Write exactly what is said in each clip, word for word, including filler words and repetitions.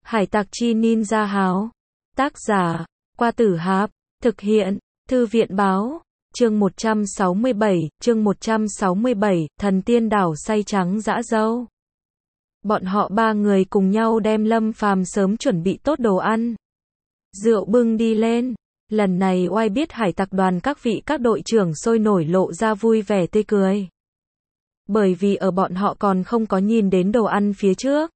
Hải tặc chi ninja háo. Tác giả, Qua Tử Hạp. Thực hiện, Thư viện báo. Chương một trăm sáu mươi bảy, chương một trăm sáu mươi bảy, thần tiên đảo say trắng dã dâu. Bọn họ ba người cùng nhau đem Lâm Phàm sớm chuẩn bị tốt đồ ăn. Rượu bưng đi lên. Lần này oai biết hải tặc đoàn các vị các đội trưởng sôi nổi lộ ra vui vẻ tươi cười. Bởi vì ở bọn họ còn không có nhìn đến đồ ăn phía trước.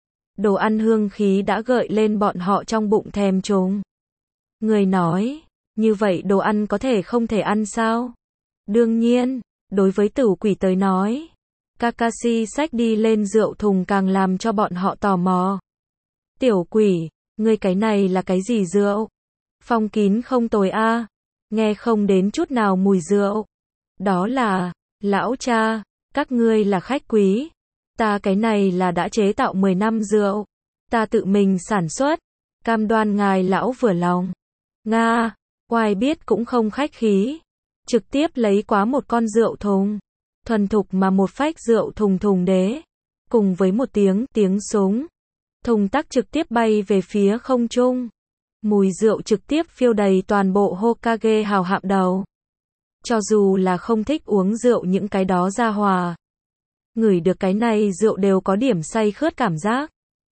Đồ ăn hương khí đã gợi lên bọn họ trong bụng thèm trùng. Người nói, như vậy đồ ăn có thể không thể ăn sao? Đương nhiên, đối với Tử Quỷ tới nói, Kakashi xách đi lên rượu thùng càng làm cho bọn họ tò mò. Tiểu Quỷ, ngươi cái này là cái gì rượu? Phong kín không tồi a, nghe không đến chút nào mùi rượu. Đó là, lão cha, các ngươi là khách quý. Ta cái này là đã chế tạo mười năm rượu. Ta tự mình sản xuất. Cam đoan ngài lão vừa lòng. Nga, oai biết cũng không khách khí. Trực tiếp lấy quá một con rượu thùng. Thuần thục mà một phách rượu thùng thùng đế. Cùng với một tiếng tiếng súng. Thùng tắc trực tiếp bay về phía không trung. Mùi rượu trực tiếp phiêu đầy toàn bộ Hokage hào hạm đầu. Cho dù là không thích uống rượu những cái đó ra hòa. Ngửi được cái này rượu đều có điểm say khướt cảm giác.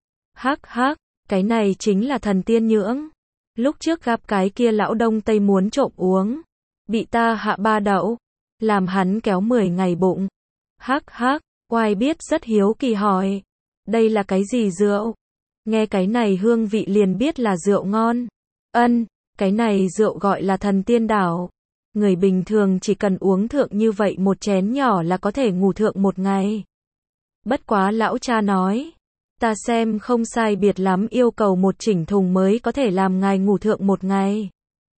Hắc hắc, cái này chính là thần tiên nhưỡng. Lúc trước gặp cái kia lão Đông Tây muốn trộm uống. Bị ta hạ ba đậu. Làm hắn kéo mười ngày bụng. Hắc hắc, oai biết rất hiếu kỳ hỏi. Đây là cái gì rượu? Nghe cái này hương vị liền biết là rượu ngon. Ân, cái này rượu gọi là thần tiên đảo. Người bình thường chỉ cần uống thượng như vậy một chén nhỏ là có thể ngủ thượng một ngày. Bất quá lão cha nói, ta xem không sai biệt lắm yêu cầu một chỉnh thùng mới có thể làm ngài ngủ thượng một ngày.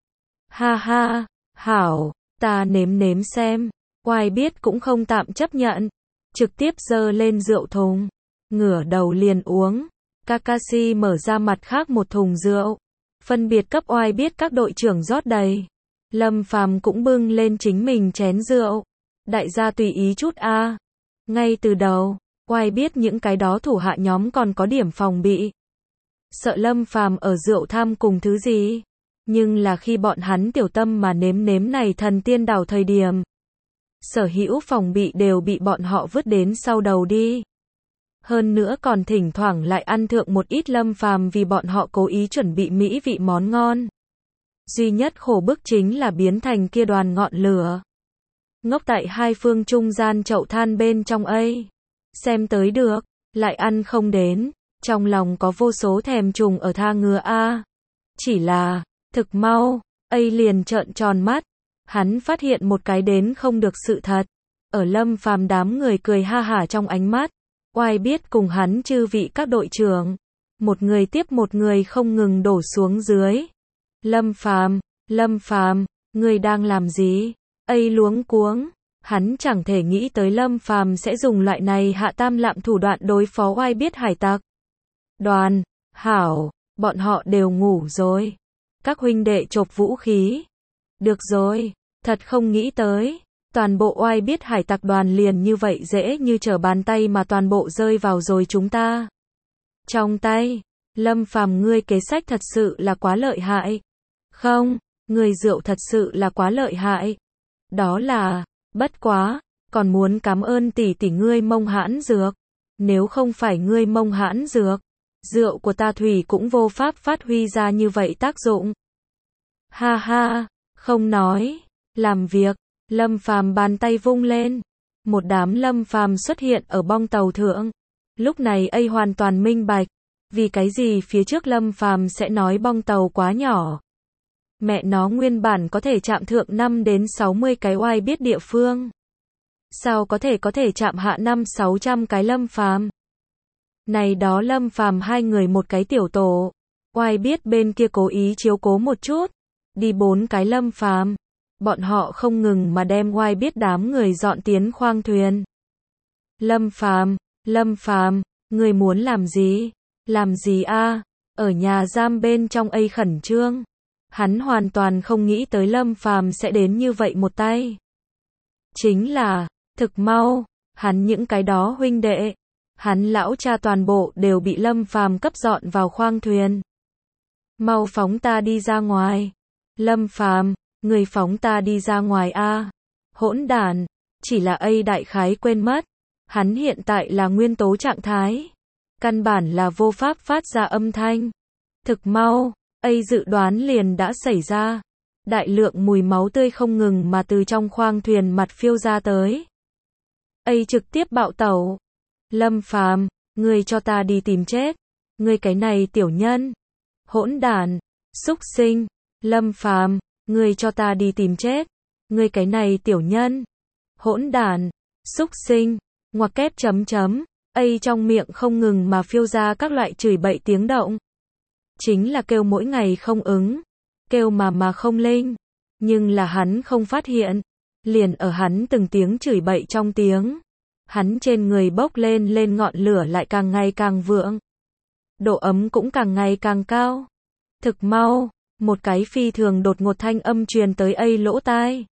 Ha ha, hảo, ta nếm nếm xem. Oai biết cũng không tạm chấp nhận. Trực tiếp giơ lên rượu thùng. Ngửa đầu liền uống. Kakashi mở ra mặt khác một thùng rượu. Phân biệt cấp oai biết các đội trưởng rót đầy. Lâm Phàm cũng bưng lên chính mình chén rượu. Đại gia tùy ý chút a. Ngay từ đầu, oai biết những cái đó thủ hạ nhóm còn có điểm phòng bị. Sợ Lâm Phàm ở rượu tham cùng thứ gì. Nhưng là khi bọn hắn tiểu tâm mà nếm nếm này thần tiên đảo thời điểm. Sở hữu phòng bị đều bị bọn họ vứt đến sau đầu đi. Hơn nữa còn thỉnh thoảng lại ăn thượng một ít Lâm Phàm vì bọn họ cố ý chuẩn bị mỹ vị món ngon. Duy nhất khổ bức chính là biến thành kia đoàn ngọn lửa. Ngốc tại hai phương trung gian chậu than bên trong ấy. Xem tới được, lại ăn không đến. Trong lòng có vô số thèm trùng ở tha ngứa a. Chỉ là, thực mau, ấy liền trợn tròn mắt. Hắn phát hiện một cái đến không được sự thật. Ở Lâm Phàm đám người cười ha hả trong ánh mắt. Oai biết cùng hắn chư vị các đội trưởng. Một người tiếp một người không ngừng đổ xuống dưới. Lâm Phàm, Lâm Phàm, ngươi đang làm gì? Ây luống cuống. Hắn chẳng thể nghĩ tới Lâm Phàm sẽ dùng loại này hạ tam lạm thủ đoạn đối phó oai biết hải tặc. Đoàn, hảo, bọn họ đều ngủ rồi. Các huynh đệ chộp vũ khí. Được rồi, thật không nghĩ tới. Toàn bộ oai biết hải tặc đoàn liền như vậy dễ như trở bàn tay mà toàn bộ rơi vào rồi chúng ta. Trong tay, Lâm Phàm ngươi kế sách thật sự là quá lợi hại. Không, người rượu thật sự là quá lợi hại. Đó là, bất quá, còn muốn cảm ơn tỷ tỷ ngươi mông hãn dược. Nếu không phải ngươi mông hãn dược, rượu của ta thủy cũng vô pháp phát huy ra như vậy tác dụng. Ha ha, không nói, làm việc. Lâm Phàm bàn tay vung lên. Một đám Lâm Phàm xuất hiện ở bong tàu thượng. Lúc này ấy hoàn toàn minh bạch. Vì cái gì phía trước Lâm Phàm sẽ nói bong tàu quá nhỏ. Mẹ nó nguyên bản có thể chạm thượng năm đến sáu mươi cái oai biết địa phương. Sao có thể có thể chạm hạ năm sáu trăm cái Lâm Phàm. Này đó Lâm Phàm hai người một cái tiểu tổ. Oai biết bên kia cố ý chiếu cố một chút. Đi bốn cái Lâm Phàm. Bọn họ không ngừng mà đem oai biết đám người dọn tiến khoang thuyền. Lâm Phàm, Lâm Phàm, ngươi muốn làm gì? Làm gì a? Ở nhà giam bên trong ấy khẩn trương. Hắn hoàn toàn không nghĩ tới Lâm Phàm sẽ đến như vậy một tay. Chính là, thực mau, hắn những cái đó huynh đệ, Hắn lão cha toàn bộ đều bị Lâm Phàm cấp dọn vào khoang thuyền. Mau phóng ta đi ra ngoài. Lâm Phàm, người phóng ta đi ra ngoài a. Hỗn đản, chỉ là A đại khái quên mất. Hắn hiện tại là nguyên tố trạng thái. Căn bản là vô pháp phát ra âm thanh. Thực mau, A dự đoán liền đã xảy ra. Đại lượng mùi máu tươi không ngừng mà từ trong khoang thuyền mặt phiêu ra tới. A trực tiếp bạo tẩu. Lâm Phàm, ngươi cho ta đi tìm chết. Ngươi cái này tiểu nhân. Hỗn đản, xúc sinh. Lâm Phàm, ngươi cho ta đi tìm chết. Ngươi cái này tiểu nhân. Hỗn đản, xúc sinh. Ngoặc kép chấm chấm. A trong miệng không ngừng mà phiêu ra các loại chửi bậy tiếng động. Chính là kêu mỗi ngày không ứng. Kêu mà mà không linh. Nhưng là hắn không phát hiện. Liền ở hắn từng tiếng chửi bậy trong tiếng. Hắn trên người bốc lên lên ngọn lửa lại càng ngày càng vượng. Độ ấm cũng càng ngày càng cao. Thực mau, một cái phi thường đột ngột thanh âm truyền tới A lỗ tai.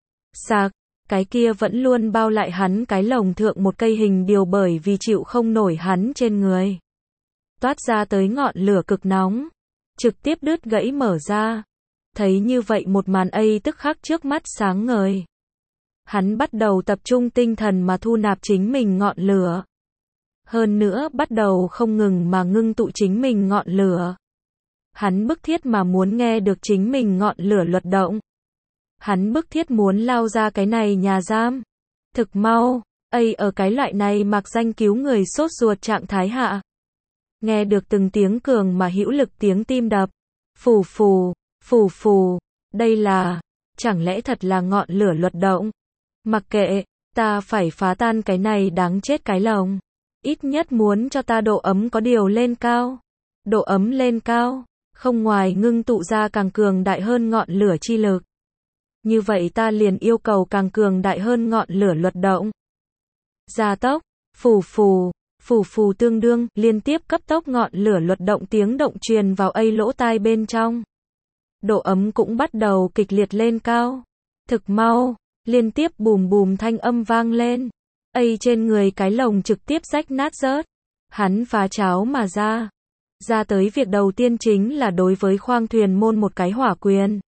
Sạc, cái kia vẫn luôn bao lại hắn cái lồng thượng một cây hình điều bởi vì chịu không nổi hắn trên người. Toát ra tới ngọn lửa cực nóng. Trực tiếp đứt gãy mở ra. Thấy như vậy một màn A tức khắc trước mắt sáng ngời. Hắn bắt đầu tập trung tinh thần mà thu nạp chính mình ngọn lửa. Hơn nữa bắt đầu không ngừng mà ngưng tụ chính mình ngọn lửa. Hắn bức thiết mà muốn nghe được chính mình ngọn lửa luật động. Hắn bức thiết muốn lao ra cái này nhà giam. Thực mau, A ở cái loại này mặc danh cứu người sốt ruột trạng thái hạ. Nghe được từng tiếng cường mà hữu lực tiếng tim đập. Phù phù, phù phù, đây là, chẳng lẽ thật là ngọn lửa luật động. Mặc kệ, ta phải phá tan cái này đáng chết cái lồng. Ít nhất muốn cho ta độ ấm có điều lên cao. Độ ấm lên cao, không ngoài ngưng tụ ra càng cường đại hơn ngọn lửa chi lực. Như vậy ta liền yêu cầu càng cường đại hơn ngọn lửa luật động. Gia tốc, phù phù, phù phù tương đương, liên tiếp cấp tốc ngọn lửa luật động tiếng động truyền vào A lỗ tai bên trong. Độ ấm cũng bắt đầu kịch liệt lên cao. Thực mau, liên tiếp bùm bùm thanh âm vang lên. A trên người cái lồng trực tiếp rách nát rớt. Hắn phá cháo mà ra. Ra tới việc đầu tiên chính là đối với khoang thuyền môn một cái hỏa quyền.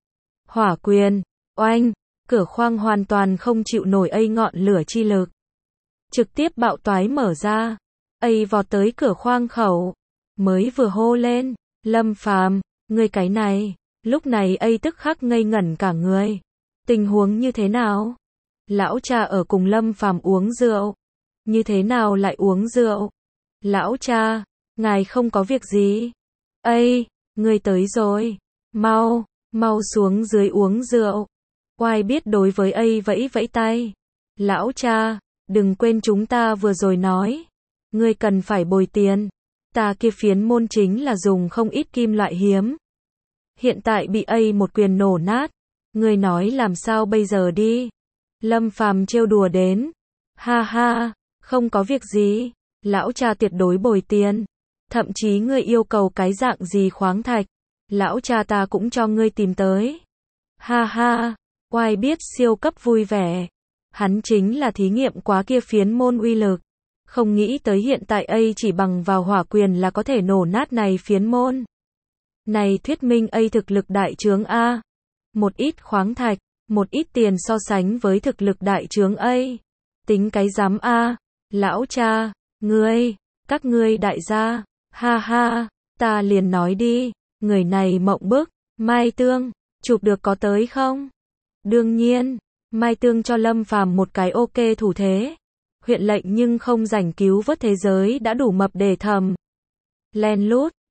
Hỏa quyền, oanh, cửa khoang hoàn toàn không chịu nổi A ngọn lửa chi lực. Trực tiếp bạo toái mở ra. A vọt tới cửa khoang khẩu. Mới vừa hô lên, Lâm Phàm, ngươi cái này. Lúc này A tức khắc ngây ngẩn cả người. Tình huống như thế nào? Lão cha ở cùng Lâm Phàm uống rượu. Như thế nào lại uống rượu? Lão cha, ngài không có việc gì. A, ngươi tới rồi. Mau, mau xuống dưới uống rượu. Oai biết đối với A vẫy vẫy tay. Lão cha, đừng quên chúng ta vừa rồi nói. Ngươi cần phải bồi tiền. Ta kia phiến môn chính là dùng không ít kim loại hiếm. Hiện tại bị A một quyền nổ nát. Ngươi nói làm sao bây giờ đi? Lâm Phàm trêu đùa đến. Ha ha, không có việc gì. Lão cha tuyệt đối bồi tiền. Thậm chí ngươi yêu cầu cái dạng gì khoáng thạch. Lão cha ta cũng cho ngươi tìm tới. Ha ha, oai biết siêu cấp vui vẻ. Hắn chính là thí nghiệm quá kia phiến môn uy lực. Không nghĩ tới hiện tại A chỉ bằng vào hỏa quyền là có thể nổ nát này phiến môn. Này thuyết minh A thực lực đại trướng A. Một ít khoáng thạch, một ít tiền so sánh với thực lực đại trướng A. Tính cái giám A. Lão cha, ngươi, các ngươi đại gia, ha ha, ta liền nói đi, người này mộng bức, Mai Tương, chụp được có tới không? Đương nhiên, Mai Tương cho Lâm Phàm một cái ok thủ thế. Huyện lệnh nhưng không rảnh cứu vớt thế giới đã đủ mập để thầm. Len lút,